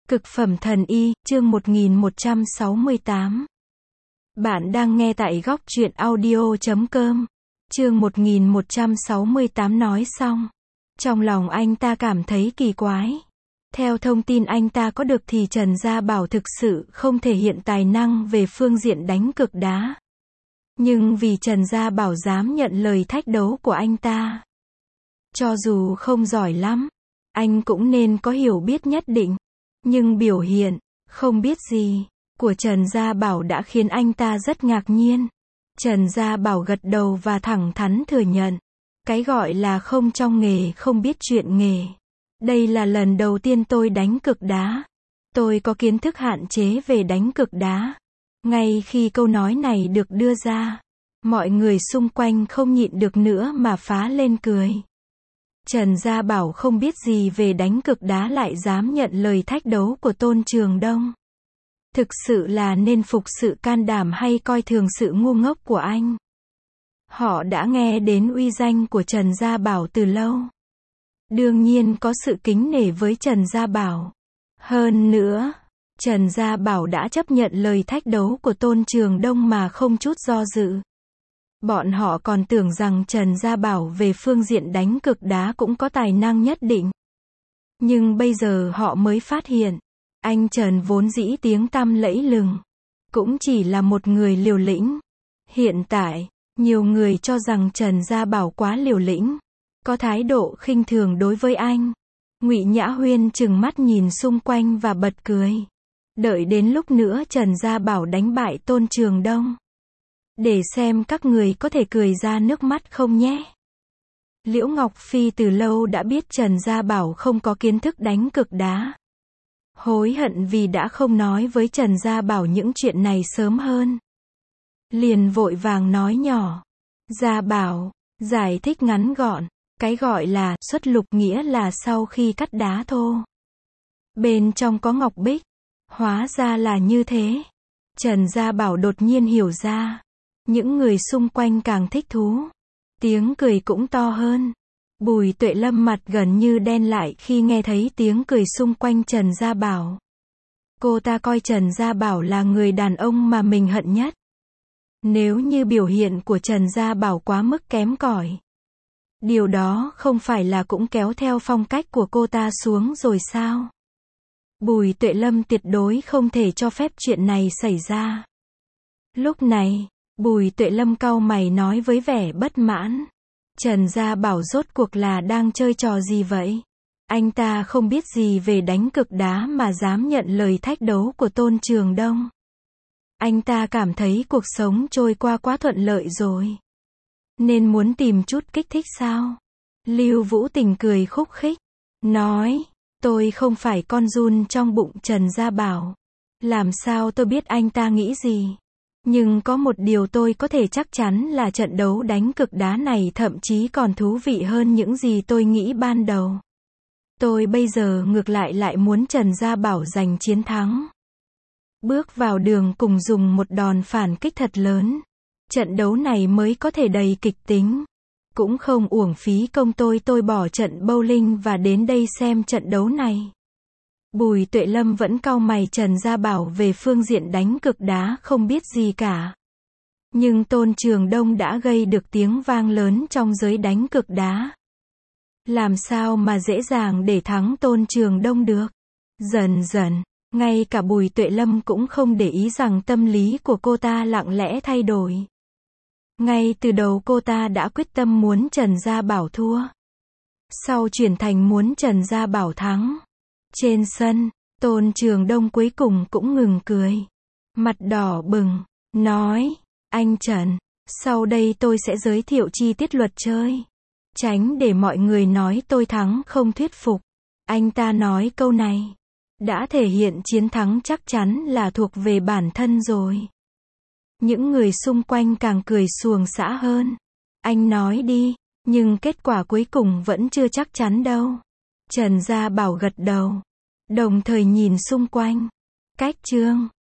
Cực phẩm thần y, chương 1168. Bạn đang nghe tại góc truyện audio.com. Chương 1168 nói xong. Trong lòng anh ta cảm thấy kỳ quái. Theo thông tin anh ta có được thì Trần Gia Bảo thực sự không thể hiện tài năng về phương diện đánh cực đá. Nhưng vì Trần Gia Bảo dám nhận lời thách đấu của anh ta. Cho dù không giỏi lắm, anh cũng nên có hiểu biết nhất định. Nhưng biểu hiện, không biết gì, của Trần Gia Bảo đã khiến anh ta rất ngạc nhiên. Trần Gia Bảo gật đầu và thẳng thắn thừa nhận. Cái gọi là không trong nghề không biết chuyện nghề. Đây là lần đầu tiên tôi đánh cực đá. Tôi có kiến thức hạn chế về đánh cực đá. Ngay khi câu nói này được đưa ra, mọi người xung quanh không nhịn được nữa mà phá lên cười. Trần Gia Bảo không biết gì về đánh cực đá lại dám nhận lời thách đấu của Tôn Trường Đông. Thực sự là nên phục sự can đảm hay coi thường sự ngu ngốc của anh. Họ đã nghe đến uy danh của Trần Gia Bảo từ lâu. Đương nhiên có sự kính nể với Trần Gia Bảo. Hơn nữa, Trần Gia Bảo đã chấp nhận lời thách đấu của Tôn Trường Đông mà không chút do dự. Bọn họ còn tưởng rằng Trần Gia Bảo về phương diện đánh cực đá cũng có tài năng nhất định. Nhưng bây giờ họ mới phát hiện, anh Trần vốn dĩ tiếng tăm lẫy lừng, cũng chỉ là một người liều lĩnh. Hiện tại, nhiều người cho rằng Trần Gia Bảo quá liều lĩnh, có thái độ khinh thường đối với anh. Ngụy Nhã Huyên trừng mắt nhìn xung quanh và bật cười. Đợi đến lúc nữa Trần Gia Bảo đánh bại Tôn Trường Đông. Để xem các người có thể cười ra nước mắt không nhé. Liễu Ngọc Phi từ lâu đã biết Trần Gia Bảo không có kiến thức đánh cực đá. Hối hận vì đã không nói với Trần Gia Bảo những chuyện này sớm hơn. Liền vội vàng nói nhỏ. Gia Bảo, giải thích ngắn gọn. Cái gọi là xuất lục nghĩa là sau khi cắt đá thô. Bên trong có ngọc bích. Hóa ra là như thế. Trần Gia Bảo đột nhiên hiểu ra. Những người xung quanh càng thích thú. Tiếng cười cũng to hơn. Bùi Tuệ Lâm mặt gần như đen lại khi nghe thấy tiếng cười xung quanh Trần Gia Bảo. Cô ta coi Trần Gia Bảo là người đàn ông mà mình hận nhất. Nếu như biểu hiện của Trần Gia Bảo quá mức kém cỏi, điều đó không phải là cũng kéo theo phong cách của cô ta xuống rồi sao? Bùi Tuệ Lâm tuyệt đối không thể cho phép chuyện này xảy ra. Lúc này, Bùi Tuệ Lâm cau mày nói với vẻ bất mãn. Trần Gia Bảo rốt cuộc là đang chơi trò gì vậy? Anh ta không biết gì về đánh cực đá mà dám nhận lời thách đấu của Tôn Trường Đông. Anh ta cảm thấy cuộc sống trôi qua quá thuận lợi rồi. Nên muốn tìm chút kích thích sao? Lưu Vũ Tình cười khúc khích. Nói, tôi không phải con giun trong bụng Trần Gia Bảo. Làm sao tôi biết anh ta nghĩ gì? Nhưng có một điều tôi có thể chắc chắn là trận đấu đánh cực đá này thậm chí còn thú vị hơn những gì tôi nghĩ ban đầu. Tôi bây giờ ngược lại muốn Trần Gia Bảo giành chiến thắng. Bước vào đường cùng dùng một đòn phản kích thật lớn. Trận đấu này mới có thể đầy kịch tính. Cũng không uổng phí công tôi bỏ trận bowling và đến đây xem trận đấu này. Bùi Tuệ Lâm vẫn cau mày. Trần Gia Bảo về phương diện đánh cực đá không biết gì cả. Nhưng Tôn Trường Đông đã gây được tiếng vang lớn trong giới đánh cực đá. Làm sao mà dễ dàng để thắng Tôn Trường Đông được? Dần dần, ngay cả Bùi Tuệ Lâm cũng không để ý rằng tâm lý của cô ta lặng lẽ thay đổi. Ngay từ đầu cô ta đã quyết tâm muốn Trần Gia Bảo thua. Sau chuyển thành muốn Trần Gia Bảo thắng. Trên sân, Tôn Trường Đông cuối cùng cũng ngừng cười. Mặt đỏ bừng, nói, anh Trần, sau đây tôi sẽ giới thiệu chi tiết luật chơi. Tránh để mọi người nói tôi thắng không thuyết phục. Anh ta nói câu này, đã thể hiện chiến thắng chắc chắn là thuộc về bản thân rồi. Những người xung quanh càng cười xuồng xã hơn. Anh nói đi, nhưng kết quả cuối cùng vẫn chưa chắc chắn đâu. Trần Gia Bảo gật đầu, đồng thời nhìn xung quanh. Cách chương